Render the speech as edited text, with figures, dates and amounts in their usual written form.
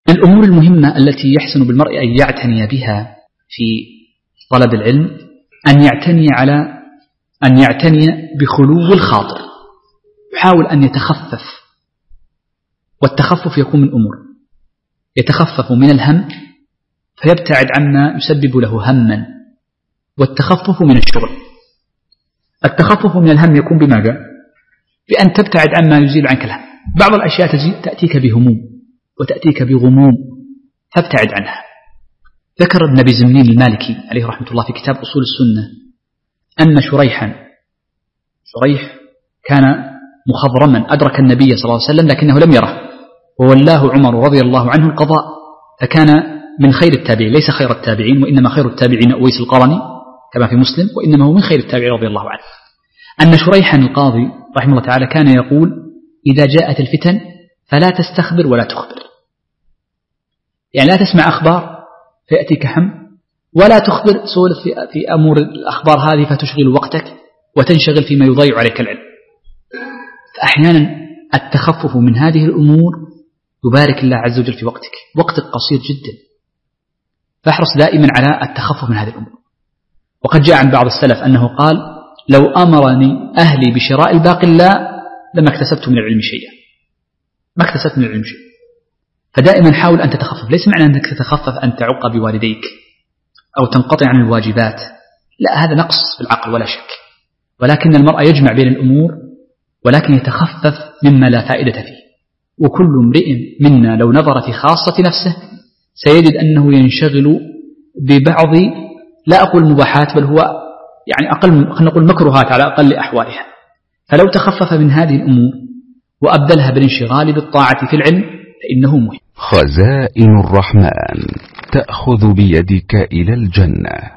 الأمور المهمة التي يحسن بالمرء أن يعتني بها في طلب العلم أن يعتني بخلو الخاطر، يحاول أن يتخفف، والتخفف يكون من أمور: يتخفف من الهم فيبتعد عما يسبب له هما، والتخفف من الشغل. التخفف من الهم يكون بماذا؟ بأن تبتعد عما يزيل عنك الهم. بعض الأشياء تأتيك بهموم وتأتيك بغموم فابتعد عنها. ذكر ابن أبي زمنين المالكي عليه رحمة الله في كتاب أصول السنة أن شريح كان مخضرما أدرك النبي صلى الله عليه وسلم لكنه لم يره، وولاه عمر رضي الله عنه القضاء، فكان من خير التابعين، ليس خير التابعين، وإنما خير التابعين أويس القرني كما في مسلم، وإنما هو من خير التابعين رضي الله عنه. أن شريحا القاضي رحمه الله تعالى كان يقول: إذا جاءت الفتن فلا تستخبر ولا تخبر، يعني لا تسمع أخبار فيأتيك هم، ولا تخبر سولف في أمور الأخبار هذه فتشغل وقتك وتنشغل فيما يضيع عليك العلم. فأحيانا التخفف من هذه الأمور يبارك الله عز وجل في وقتك قصير جدا، فاحرص دائما على التخفف من هذه الأمور. وقد جاء عن بعض السلف أنه قال: لو أمرني أهلي بشراء الباقلاء لما اكتسبت من العلم شيئا، ما اكتسبت من العلم شيئا. فدائما حاول أن تتخفف، ليس معنى أنك تتخفف أن تعق بوالديك أو تنقطع عن الواجبات، لا، هذا نقص في العقل ولا شك، ولكن المرء يجمع بين الأمور ولكن يتخفف مما لا فائدة فيه. وكل امرئ منا لو نظر في خاصة نفسه سيجد أنه ينشغل ببعض، لا أقول مباحات، بل هو يعني أقل، خلينا نقول مكروهات على أقل أحوالها. فلو تخفف من هذه الأمور وأبدلها بالانشغال بالطاعة في العلم فإنه مهم. خزائن الرحمن تأخذ بيدك إلى الجنة.